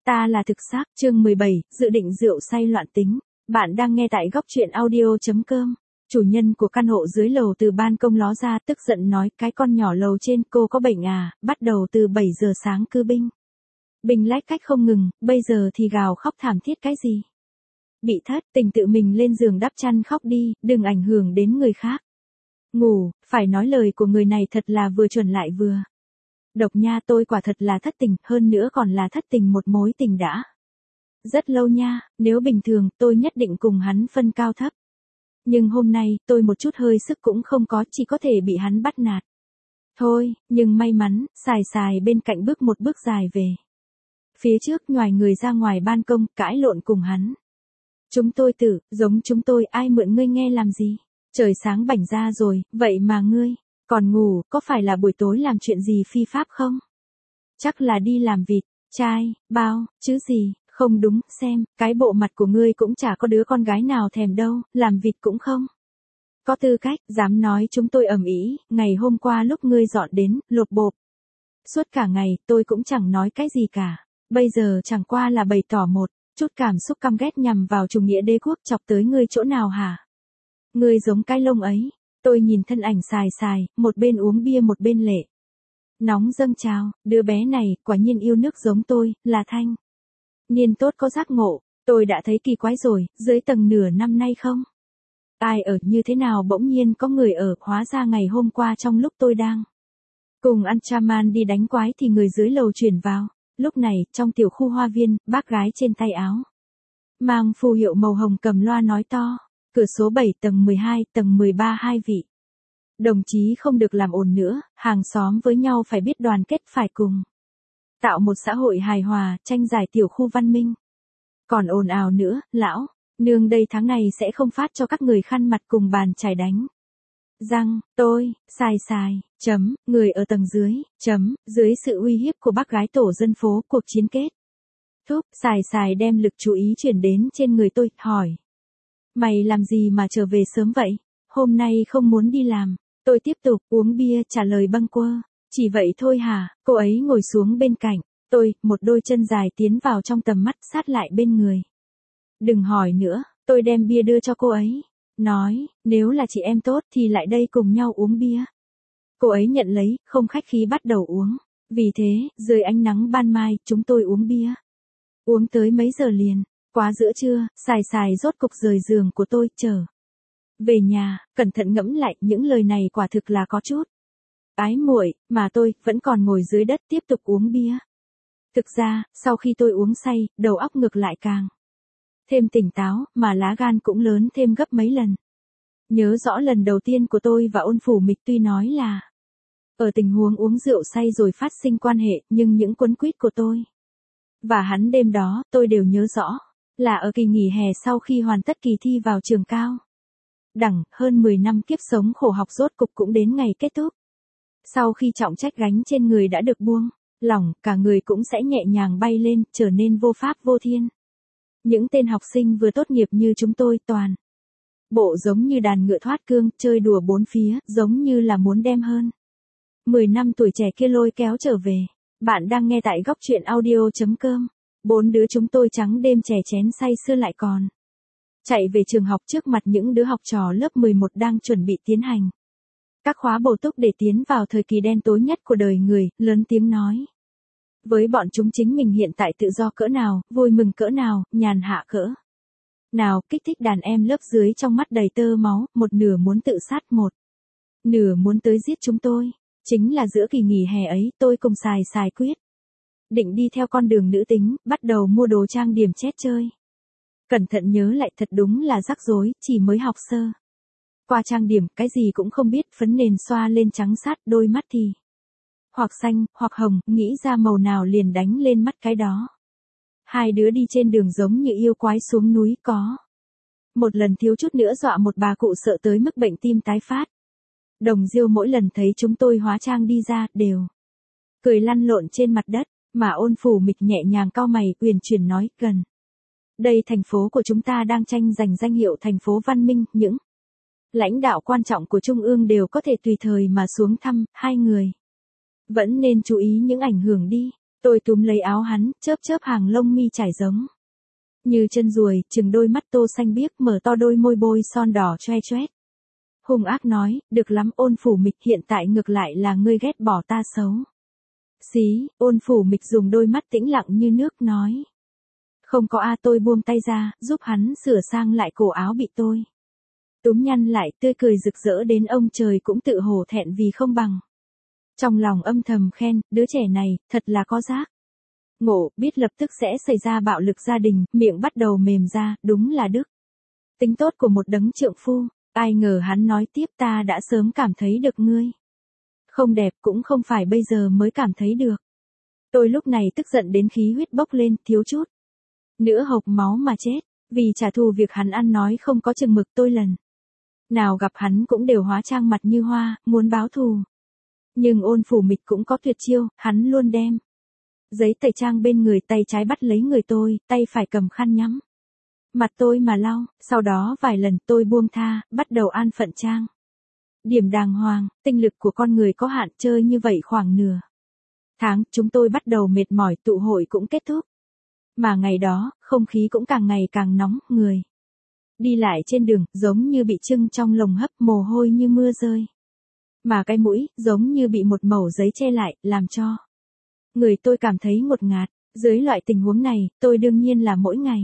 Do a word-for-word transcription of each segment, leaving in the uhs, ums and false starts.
Ta là thực xác, chương mười bảy, dự định rượu say loạn tính. Bạn đang nghe tại góc truyện audio.com. Chủ nhân của căn hộ dưới lầu từ ban công ló ra tức giận nói cái con nhỏ lầu trên cô có bệnh à, bắt đầu từ bảy giờ sáng cư binh. Bình lách cách không ngừng, bây giờ thì gào khóc thảm thiết cái gì. Bị thất tình tự mình lên giường đắp chăn khóc đi, đừng ảnh hưởng đến người khác. Ngủ, phải nói lời của người này thật là vừa chuẩn lại vừa. Độc nha, tôi quả thật là thất tình, hơn nữa còn là thất tình một mối tình đã. Rất lâu nha, nếu bình thường tôi nhất định cùng hắn phân cao thấp. Nhưng hôm nay tôi một chút hơi sức cũng không có, chỉ có thể bị hắn bắt nạt. Thôi, nhưng may mắn, xài xài bên cạnh bước một bước dài về. Phía trước nhòi người ra ngoài ban công, cãi lộn cùng hắn. Chúng tôi tự, giống chúng tôi, ai mượn ngươi nghe làm gì? Trời sáng bảnh ra rồi, vậy mà ngươi còn ngủ, có phải là buổi tối làm chuyện gì phi pháp không? Chắc là đi làm vịt, trai, bao, chứ gì, không đúng, xem, cái bộ mặt của ngươi cũng chả có đứa con gái nào thèm đâu, làm vịt cũng không. Có tư cách, dám nói chúng tôi ầm ĩ, ngày hôm qua lúc ngươi dọn đến, lột bộp. Suốt cả ngày, tôi cũng chẳng nói cái gì cả, bây giờ chẳng qua là bày tỏ một chút cảm xúc căm ghét nhằm vào chủ nghĩa đế quốc chọc tới ngươi chỗ nào hả? Ngươi giống cái lông ấy. Tôi nhìn thân ảnh xài xài, một bên uống bia một bên lệ. Nóng dâng trào, đứa bé này, quả nhiên yêu nước giống tôi, là Thanh. Niên tốt có giác ngộ, tôi đã thấy kỳ quái rồi, dưới tầng nửa năm nay không? Ai ở như thế nào bỗng nhiên có người ở, hóa ra ngày hôm qua trong lúc tôi đang cùng Anchaman đi đánh quái thì người dưới lầu chuyển vào. Lúc này, trong tiểu khu hoa viên, bác gái trên tay áo mang phù hiệu màu hồng cầm loa nói to. Cửa số bảy tầng mười hai, tầng mười ba hai vị. Đồng chí không được làm ồn nữa, hàng xóm với nhau phải biết đoàn kết phải cùng. Tạo một xã hội hài hòa, tranh giải tiểu khu văn minh. Còn ồn ào nữa, lão, nương đây tháng này sẽ không phát cho các người khăn mặt cùng bàn chải đánh. Răng, tôi, xài xài, chấm, người ở tầng dưới, chấm, dưới sự uy hiếp của bác gái tổ dân phố cuộc chiến kết. Thúc, xài xài đem lực chú ý chuyển đến trên người tôi, hỏi. Mày làm gì mà trở về sớm vậy? Hôm nay không muốn đi làm. Tôi tiếp tục uống bia trả lời bâng quơ. Chỉ vậy thôi hả? Cô ấy ngồi xuống bên cạnh. Tôi, một đôi chân dài tiến vào trong tầm mắt sát lại bên người. Đừng hỏi nữa, tôi đem bia đưa cho cô ấy. Nói, nếu là chị em tốt thì lại đây cùng nhau uống bia. Cô ấy nhận lấy, không khách khí bắt đầu uống. Vì thế, dưới ánh nắng ban mai, chúng tôi uống bia. Uống tới mấy giờ liền. Quá giữa trưa, xài xài rốt cục rời giường của tôi, trở về nhà, cẩn thận ngẫm lại, những lời này quả thực là có chút ái muội, mà tôi vẫn còn ngồi dưới đất tiếp tục uống bia. Thực ra, sau khi tôi uống say, đầu óc ngược lại càng thêm tỉnh táo, mà lá gan cũng lớn thêm gấp mấy lần. Nhớ rõ lần đầu tiên của tôi và Ôn Phủ Mịch tuy nói là ở tình huống uống rượu say rồi phát sinh quan hệ, nhưng những quấn quýt của tôi và hắn đêm đó, tôi đều nhớ rõ. Là ở kỳ nghỉ hè sau khi hoàn tất kỳ thi vào trường cao đẳng, hơn mười năm kiếp sống khổ học rốt cục cũng đến ngày kết thúc. Sau khi trọng trách gánh trên người đã được buông lỏng, cả người cũng sẽ nhẹ nhàng bay lên, trở nên vô pháp vô thiên. Những tên học sinh vừa tốt nghiệp như chúng tôi toàn bộ giống như đàn ngựa thoát cương, chơi đùa bốn phía, giống như là muốn đem hơn mười năm tuổi trẻ kia lôi kéo trở về. Bạn đang nghe tại góc truyện audio.com. Bốn đứa chúng tôi trắng đêm chè chén say sưa lại còn chạy về trường học trước mặt những đứa học trò lớp mười một đang chuẩn bị tiến hành các khóa bổ túc để tiến vào thời kỳ đen tối nhất của đời người, lớn tiếng nói với bọn chúng chính mình hiện tại tự do cỡ nào, vui mừng cỡ nào, nhàn hạ cỡ nào, kích thích đàn em lớp dưới trong mắt đầy tơ máu, một nửa muốn tự sát, một nửa muốn tới giết chúng tôi. Chính là giữa kỳ nghỉ hè ấy, tôi cùng xài xài quyết định đi theo con đường nữ tính, bắt đầu mua đồ trang điểm chét chơi. Cẩn thận nhớ lại thật đúng là rắc rối, chỉ mới học sơ qua trang điểm, cái gì cũng không biết, phấn nền xoa lên trắng sát, đôi mắt thì hoặc xanh, hoặc hồng, nghĩ ra màu nào liền đánh lên mắt cái đó. Hai đứa đi trên đường giống như yêu quái xuống núi, có một lần thiếu chút nữa dọa một bà cụ sợ tới mức bệnh tim tái phát. Đồng Diêu mỗi lần thấy chúng tôi hóa trang đi ra, đều cười lăn lộn trên mặt đất. Mà Ôn Phủ Mịch nhẹ nhàng cau mày, uyển chuyển nói, gần đây thành phố của chúng ta đang tranh giành danh hiệu thành phố văn minh, những lãnh đạo quan trọng của Trung ương đều có thể tùy thời mà xuống thăm, hai người vẫn nên chú ý những ảnh hưởng đi. Tôi túm lấy áo hắn, chớp chớp hàng lông mi trải giống như chân ruồi, chừng đôi mắt tô xanh biếc, mở to đôi môi bôi son đỏ choe choét. Hung ác nói, được lắm Ôn Phủ Mịch, hiện tại ngược lại là ngươi ghét bỏ ta xấu. Xí, Ôn Phủ Mịch dùng đôi mắt tĩnh lặng như nước nói. Không có a. Tôi buông tay ra, giúp hắn sửa sang lại cổ áo bị tôi túm nhăn lại, tươi cười rực rỡ đến ông trời cũng tự hổ thẹn vì không bằng. Trong lòng âm thầm khen, đứa trẻ này, thật là có giác. Ngộ, biết lập tức sẽ xảy ra bạo lực gia đình, miệng bắt đầu mềm ra, đúng là đức tính tốt của một đấng trượng phu. Ai ngờ hắn nói tiếp, ta đã sớm cảm thấy được ngươi không đẹp, cũng không phải bây giờ mới cảm thấy được. Tôi lúc này tức giận đến khí huyết bốc lên, thiếu chút nữa hộc máu mà chết, vì trả thù việc hắn ăn nói không có chừng mực. Tôi lần nào gặp hắn cũng đều hóa trang mặt như hoa, muốn báo thù. Nhưng Ôn Phủ Mịch cũng có tuyệt chiêu, hắn luôn đem giấy tẩy trang bên người, tay trái bắt lấy người tôi, tay phải cầm khăn nhắm mặt tôi mà lau, sau đó vài lần tôi buông tha, bắt đầu an phận trang điểm đàng hoàng. Tinh lực của con người có hạn, chơi như vậy khoảng nửa tháng, chúng tôi bắt đầu mệt mỏi, tụ hội cũng kết thúc. Mà ngày đó, không khí cũng càng ngày càng nóng, người đi lại trên đường, giống như bị trưng trong lồng hấp, mồ hôi như mưa rơi. Mà cái mũi, giống như bị một mẩu giấy che lại, làm cho người tôi cảm thấy ngột ngạt. Dưới loại tình huống này, tôi đương nhiên là mỗi ngày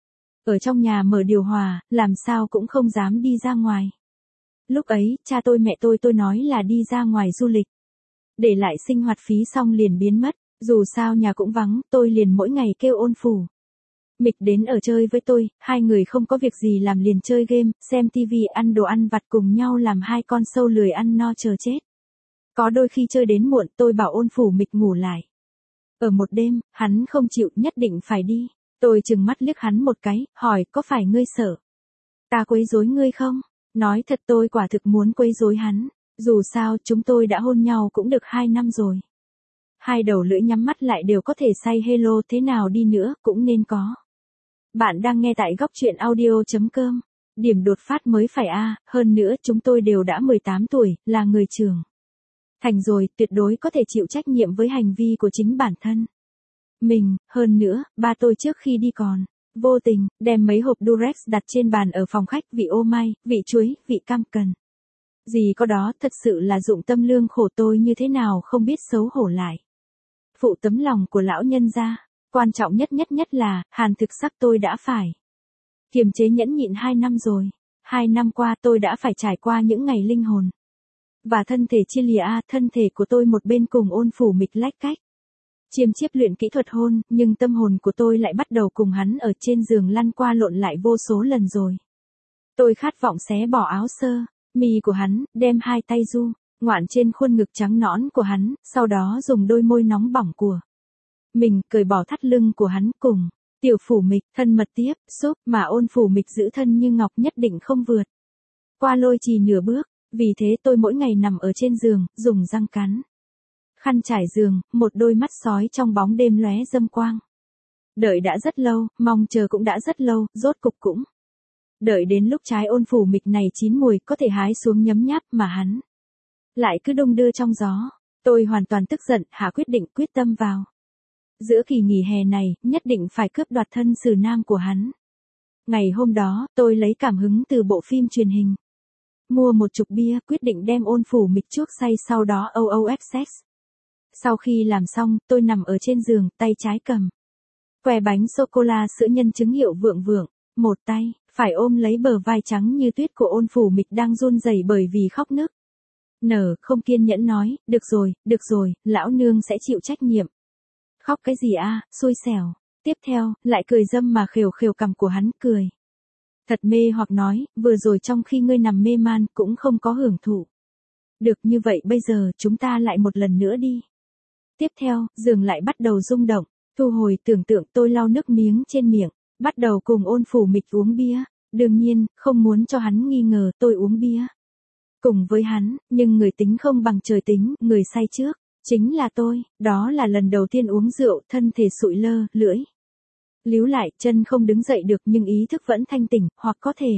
ở trong nhà mở điều hòa, làm sao cũng không dám đi ra ngoài. Lúc ấy, cha tôi mẹ tôi tôi nói là đi ra ngoài du lịch, để lại sinh hoạt phí xong liền biến mất. Dù sao nhà cũng vắng, tôi liền mỗi ngày kêu Ôn Phủ Mịch đến ở chơi với tôi, hai người không có việc gì làm liền chơi game, xem tivi, ăn đồ ăn vặt, cùng nhau làm hai con sâu lười ăn no chờ chết. Có đôi khi chơi đến muộn, tôi bảo Ôn Phủ Mịch ngủ lại. Ở một đêm, hắn không chịu, nhất định phải đi. Tôi chừng mắt liếc hắn một cái, hỏi, có phải ngươi sợ ta quấy rối ngươi không? Nói thật, tôi quả thực muốn quấy rối hắn. Dù sao, chúng tôi đã hôn nhau cũng được hai năm rồi. Hai đầu lưỡi nhắm mắt lại đều có thể say hello, thế nào đi nữa, cũng nên có. Bạn đang nghe tại góc truyện audio chấm com. Điểm đột phát mới phải a, hơn nữa chúng tôi đều đã mười tám tuổi, là người trưởng thành rồi, tuyệt đối có thể chịu trách nhiệm với hành vi của chính bản thân mình. Hơn nữa, ba tôi trước khi đi còn vô tình đem mấy hộp Durex đặt trên bàn ở phòng khách, vị ô mai, vị chuối, vị cam cần gì có đó, thật sự là dụng tâm lương khổ. Tôi như thế nào không biết xấu hổ lại phụ tấm lòng của lão nhân gia. Quan trọng nhất nhất nhất là, hàn thực sắc tôi đã phải kiềm chế nhẫn nhịn hai năm rồi. Hai năm qua tôi đã phải trải qua những ngày linh hồn và thân thể chia lìa. A, thân thể của tôi một bên cùng Ôn Phủ Mịch lách cách chiêm chiếp luyện kỹ thuật hôn, nhưng tâm hồn của tôi lại bắt đầu cùng hắn ở trên giường lăn qua lộn lại vô số lần rồi. Tôi khát vọng xé bỏ áo sơ mi của hắn, đem hai tay du ngoạn trên khuôn ngực trắng nõn của hắn, sau đó dùng đôi môi nóng bỏng của mình cởi bỏ thắt lưng của hắn, cùng Tiểu Phủ Mịch thân mật tiếp xúc. Mà Ôn Phủ Mịch giữ thân như ngọc, nhất định không vượt qua lôi trì nửa bước. Vì thế tôi mỗi ngày nằm ở trên giường, dùng răng cắn khăn trải giường, một đôi mắt sói trong bóng đêm lóe dâm quang. Đợi đã rất lâu, mong chờ cũng đã rất lâu, rốt cục cũng đợi đến lúc trái Ôn Phủ Mịch này chín mùi, có thể hái xuống nhấm nháp, mà hắn lại cứ đung đưa trong gió. Tôi hoàn toàn tức giận, hạ quyết định, quyết tâm vào giữa kỳ nghỉ hè này, nhất định phải cướp đoạt thân xử nam của hắn. Ngày hôm đó, tôi lấy cảm hứng từ bộ phim truyền hình, mua một chục bia, quyết định đem Ôn Phủ Mịch chuốc say, sau đó o o ép sex. Sau khi làm xong, tôi nằm ở trên giường, tay trái cầm que bánh sô-cô-la sữa nhân chứng hiệu Vượng Vượng, một tay phải ôm lấy bờ vai trắng như tuyết của Ôn Phủ Mịch đang run rẩy bởi vì khóc nức nở. Không kiên nhẫn nói, được rồi, được rồi, lão nương sẽ chịu trách nhiệm. Khóc cái gì a, xui xẻo. Tiếp theo, lại cười dâm mà khều khều cằm của hắn, cười thật mê hoặc nói, vừa rồi trong khi ngươi nằm mê man, cũng không có hưởng thụ được như vậy, bây giờ, chúng ta lại một lần nữa đi. Tiếp theo, giường lại bắt đầu rung động. Thu hồi tưởng tượng, tôi lau nước miếng trên miệng, bắt đầu cùng Ôn Phủ Mịch uống bia. Đương nhiên, không muốn cho hắn nghi ngờ tôi uống bia cùng với hắn, nhưng người tính không bằng trời tính, người say trước chính là tôi. Đó là lần đầu tiên uống rượu, thân thể sụi lơ, lưỡi líu lại, chân không đứng dậy được, nhưng ý thức vẫn thanh tỉnh, hoặc có thể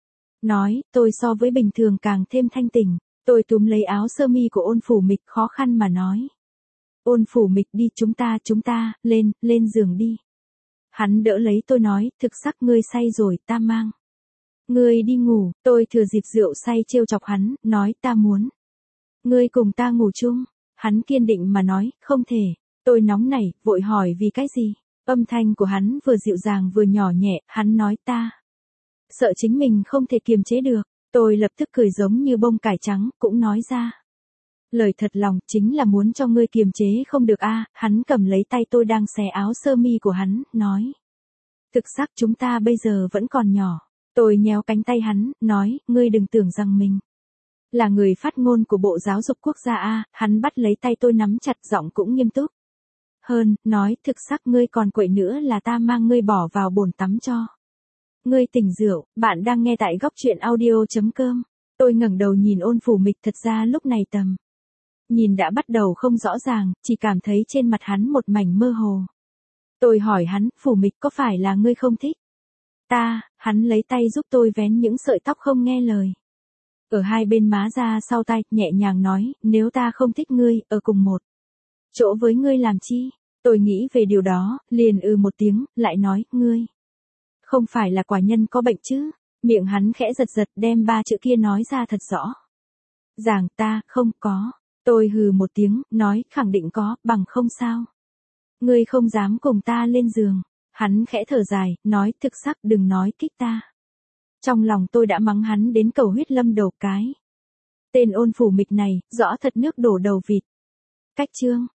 nói, tôi so với bình thường càng thêm thanh tỉnh. Tôi túm lấy áo sơ mi của Ôn Phủ Mịch, khó khăn mà nói, Ôn Phủ Mịch đi, chúng ta, chúng ta, lên, lên giường đi. Hắn đỡ lấy tôi nói, thực sắc ngươi say rồi, ta mang. Ngươi đi ngủ, tôi thừa dịp rượu say trêu chọc hắn, nói ta muốn. Ngươi cùng ta ngủ chung. Hắn kiên định mà nói, không thể. Tôi nóng nảy, vội hỏi vì cái gì. Âm thanh của hắn vừa dịu dàng vừa nhỏ nhẹ, hắn nói ta. Sợ chính mình không thể kiềm chế được. Tôi lập tức cười giống như bông cải trắng, cũng nói ra. Lời thật lòng, chính là muốn cho ngươi kiềm chế không được a. Hắn cầm lấy tay tôi đang xé áo sơ mi của hắn, nói. Thực sắc chúng ta bây giờ vẫn còn nhỏ. Tôi nhéo cánh tay hắn, nói, ngươi đừng tưởng rằng mình là người phát ngôn của Bộ Giáo dục Quốc gia a. Hắn bắt lấy tay tôi nắm chặt, giọng cũng nghiêm túc. Hơn, nói, thực sắc ngươi còn quậy nữa là ta mang ngươi bỏ vào bồn tắm cho. Ngươi tỉnh rượu, bạn đang nghe tại góc truyện audio chấm com. Tôi ngẩng đầu nhìn Ôn Phủ Mịch, thật ra lúc này tầm nhìn đã bắt đầu không rõ ràng, chỉ cảm thấy trên mặt hắn một mảnh mơ hồ. Tôi hỏi hắn, Phủ Mịch có phải là ngươi không thích ta? Hắn lấy tay giúp tôi vén những sợi tóc không nghe lời ở hai bên má ra sau tai, nhẹ nhàng nói, nếu ta không thích ngươi, ở cùng một chỗ với ngươi làm chi? Tôi nghĩ về điều đó, liền ừ một tiếng, lại nói, ngươi không phải là quả nhân có bệnh chứ? Miệng hắn khẽ giật giật, đem ba chữ kia nói ra thật rõ ràng, ta không có. Tôi hừ một tiếng, nói, khẳng định có, bằng không sao. Ngươi không dám cùng ta lên giường. Hắn khẽ thở dài, nói, thực sắc đừng nói kích ta. Trong lòng tôi đã mắng hắn đến cầu huyết lâm đầu cái. Tên Ôn Phủ Mịch này, rõ thật nước đổ đầu vịt. Cách chương